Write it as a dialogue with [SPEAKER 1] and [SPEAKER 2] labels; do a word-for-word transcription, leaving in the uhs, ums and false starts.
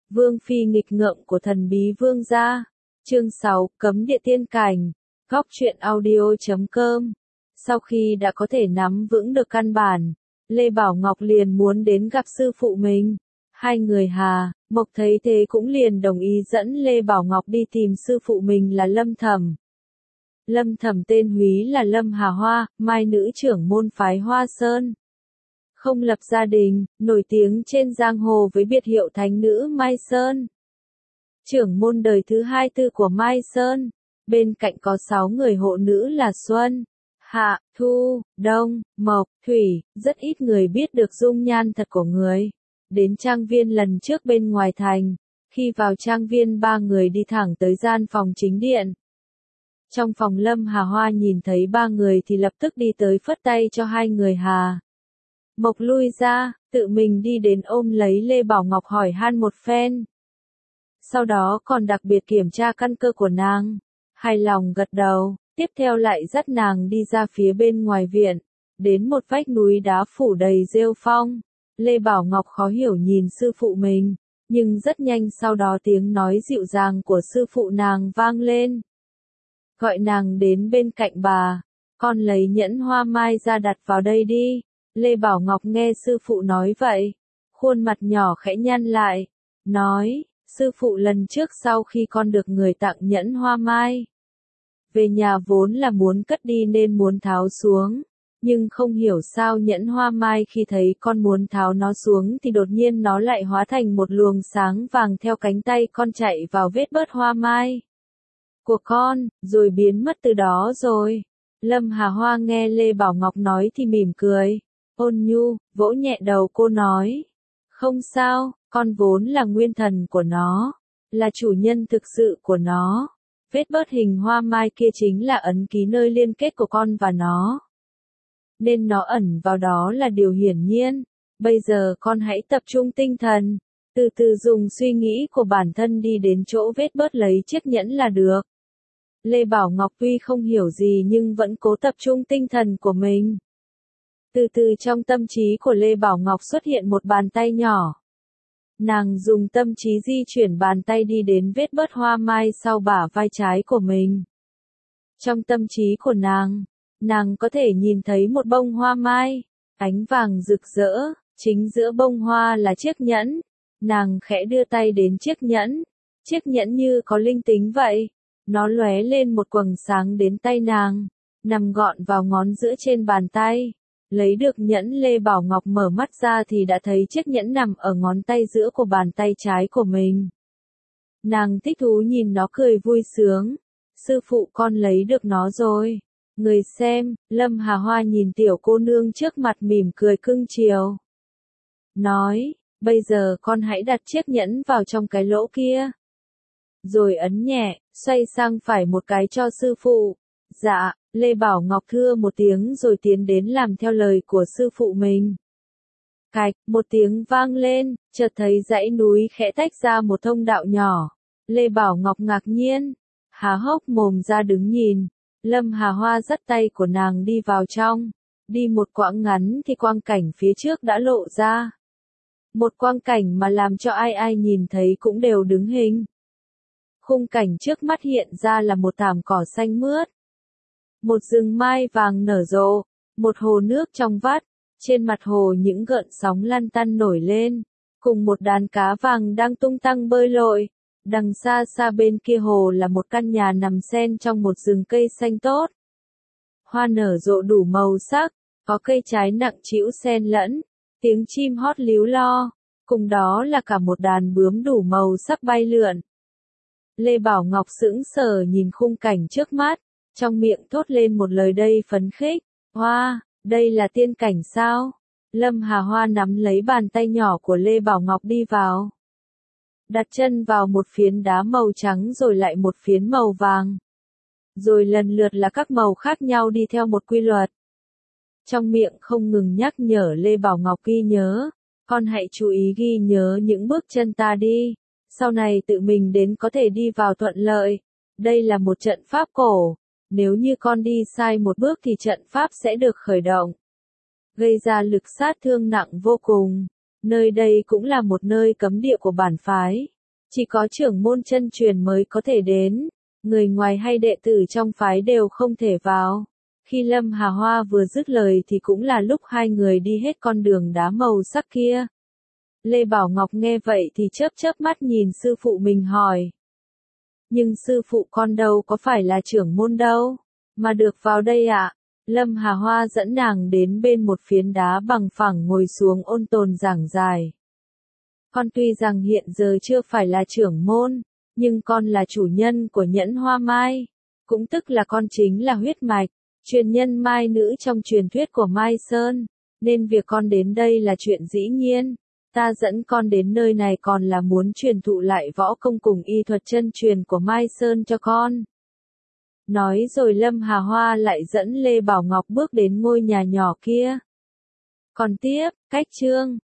[SPEAKER 1] Vương phi nghịch ngợm của thần bí vương gia. Chương sáu, cấm địa tiên cảnh. Góc truyện audio chấm com. Sau khi đã có thể nắm vững được căn bản, Lê Bảo Ngọc liền muốn đến gặp sư phụ mình. Hai người Hà, Mộc thấy thế cũng liền đồng ý dẫn Lê Bảo Ngọc đi tìm sư phụ mình là Lâm Thẩm. Lâm Thẩm tên húy là Lâm Hà Hoa, mai nữ trưởng môn phái Hoa Sơn. Không lập gia đình, nổi tiếng trên giang hồ với biệt hiệu thánh nữ Mai Sơn. Trưởng môn đời thứ hai tư của Mai Sơn. Bên cạnh có sáu người hộ nữ là Xuân, Hạ, Thu, Đông, Mộc, Thủy, rất ít người biết được dung nhan thật của người. Đến trang viên lần trước bên ngoài thành, khi vào trang viên ba người đi thẳng tới gian phòng chính điện. Trong phòng Lâm Hà Hoa nhìn thấy ba người thì lập tức đi tới phất tay cho hai người Hà. Mộc lui ra, tự mình đi đến ôm lấy Lê Bảo Ngọc hỏi han một phen. Sau đó còn đặc biệt kiểm tra căn cơ của nàng. Hài lòng gật đầu, tiếp theo lại dắt nàng đi ra phía bên ngoài viện, đến một vách núi đá phủ đầy rêu phong. Lê Bảo Ngọc khó hiểu nhìn sư phụ mình, nhưng rất nhanh sau đó tiếng nói dịu dàng của sư phụ nàng vang lên. Gọi nàng đến bên cạnh bà, con lấy nhẫn hoa mai ra đặt vào đây đi. Lê Bảo Ngọc nghe sư phụ nói vậy, khuôn mặt nhỏ khẽ nhăn lại, nói, sư phụ lần trước sau khi con được người tặng nhẫn hoa mai, về nhà vốn là muốn cất đi nên muốn tháo xuống, nhưng không hiểu sao nhẫn hoa mai khi thấy con muốn tháo nó xuống thì đột nhiên nó lại hóa thành một luồng sáng vàng theo cánh tay con chạy vào vết bớt hoa mai của con, rồi biến mất từ đó rồi. Lâm Hà Hoa nghe Lê Bảo Ngọc nói thì mỉm cười, ôn nhu, vỗ nhẹ đầu cô nói, không sao, con vốn là nguyên thần của nó, là chủ nhân thực sự của nó. Vết bớt hình hoa mai kia chính là ấn ký nơi liên kết của con và nó. Nên nó ẩn vào đó là điều hiển nhiên. Bây giờ con hãy tập trung tinh thần, từ từ dùng suy nghĩ của bản thân đi đến chỗ vết bớt lấy chiếc nhẫn là được. Lê Bảo Ngọc tuy không hiểu gì nhưng vẫn cố tập trung tinh thần của mình. Từ từ trong tâm trí của Lê Bảo Ngọc xuất hiện một bàn tay nhỏ. Nàng dùng tâm trí di chuyển bàn tay đi đến vết bớt hoa mai sau bả vai trái của mình. Trong tâm trí của nàng, nàng có thể nhìn thấy một bông hoa mai, ánh vàng rực rỡ, chính giữa bông hoa là chiếc nhẫn. Nàng khẽ đưa tay đến chiếc nhẫn, chiếc nhẫn như có linh tính vậy, nó lóe lên một quầng sáng đến tay nàng, nằm gọn vào ngón giữa trên bàn tay. Lấy được nhẫn Lê Bảo Ngọc mở mắt ra thì đã thấy chiếc nhẫn nằm ở ngón tay giữa của bàn tay trái của mình. Nàng thích thú nhìn nó cười vui sướng. Sư phụ con lấy được nó rồi. Người xem, Lâm Hà Hoa nhìn tiểu cô nương trước mặt mỉm cười cưng chiều. Nói, bây giờ con hãy đặt chiếc nhẫn vào trong cái lỗ kia. Rồi ấn nhẹ, xoay sang phải một cái cho sư phụ. Dạ. Lê Bảo Ngọc thưa một tiếng rồi tiến đến làm theo lời của sư phụ mình. Cạch, một tiếng vang lên, chợt thấy dãy núi khẽ tách ra một thông đạo nhỏ. Lê Bảo Ngọc ngạc nhiên, há hốc mồm ra đứng nhìn. Lâm Hà Hoa dắt tay của nàng đi vào trong. Đi một quãng ngắn thì quang cảnh phía trước đã lộ ra. Một quang cảnh mà làm cho ai ai nhìn thấy cũng đều đứng hình. Khung cảnh trước mắt hiện ra là một thảm cỏ xanh mướt. Một rừng mai vàng nở rộ, một hồ nước trong vắt, trên mặt hồ những gợn sóng lăn tăn nổi lên, cùng một đàn cá vàng đang tung tăng bơi lội. Đằng xa xa bên kia hồ là một căn nhà nằm xen trong một rừng cây xanh tốt. Hoa nở rộ đủ màu sắc, có cây trái nặng trĩu xen lẫn, tiếng chim hót líu lo, cùng đó là cả một đàn bướm đủ màu sắc bay lượn. Lê Bảo Ngọc sững sờ nhìn khung cảnh trước mắt. Trong miệng thốt lên một lời đầy phấn khích, hoa, đây là tiên cảnh sao? Lâm Hà Hoa nắm lấy bàn tay nhỏ của Lê Bảo Ngọc đi vào. Đặt chân vào một phiến đá màu trắng rồi lại một phiến màu vàng. Rồi lần lượt là các màu khác nhau đi theo một quy luật. Trong miệng không ngừng nhắc nhở Lê Bảo Ngọc ghi nhớ, con hãy chú ý ghi nhớ những bước chân ta đi, sau này tự mình đến có thể đi vào thuận lợi. Đây là một trận pháp cổ. Nếu như con đi sai một bước thì trận pháp sẽ được khởi động, gây ra lực sát thương nặng vô cùng. Nơi đây cũng là một nơi cấm địa của bản phái. Chỉ có trưởng môn chân truyền mới có thể đến, người ngoài hay đệ tử trong phái đều không thể vào. Khi Lâm Hà Hoa vừa dứt lời thì cũng là lúc hai người đi hết con đường đá màu sắc kia. Lê Bảo Ngọc nghe vậy thì chớp chớp mắt nhìn sư phụ mình hỏi. Nhưng sư phụ con đâu có phải là trưởng môn đâu, mà được vào đây ạ? À? Lâm Hà Hoa dẫn nàng đến bên một phiến đá bằng phẳng ngồi xuống ôn tồn giảng giải. Con tuy rằng hiện giờ chưa phải là trưởng môn, nhưng con là chủ nhân của Nhẫn Hoa Mai, cũng tức là con chính là huyết mạch, truyền nhân Mai nữ trong truyền thuyết của Mai Sơn, nên việc con đến đây là chuyện dĩ nhiên. Ta dẫn con đến nơi này còn là muốn truyền thụ lại võ công cùng y thuật chân truyền của Mai Sơn cho con. Nói rồi Lâm Hà Hoa lại dẫn Lê Bảo Ngọc bước đến ngôi nhà nhỏ kia. Còn tiếp, cách chương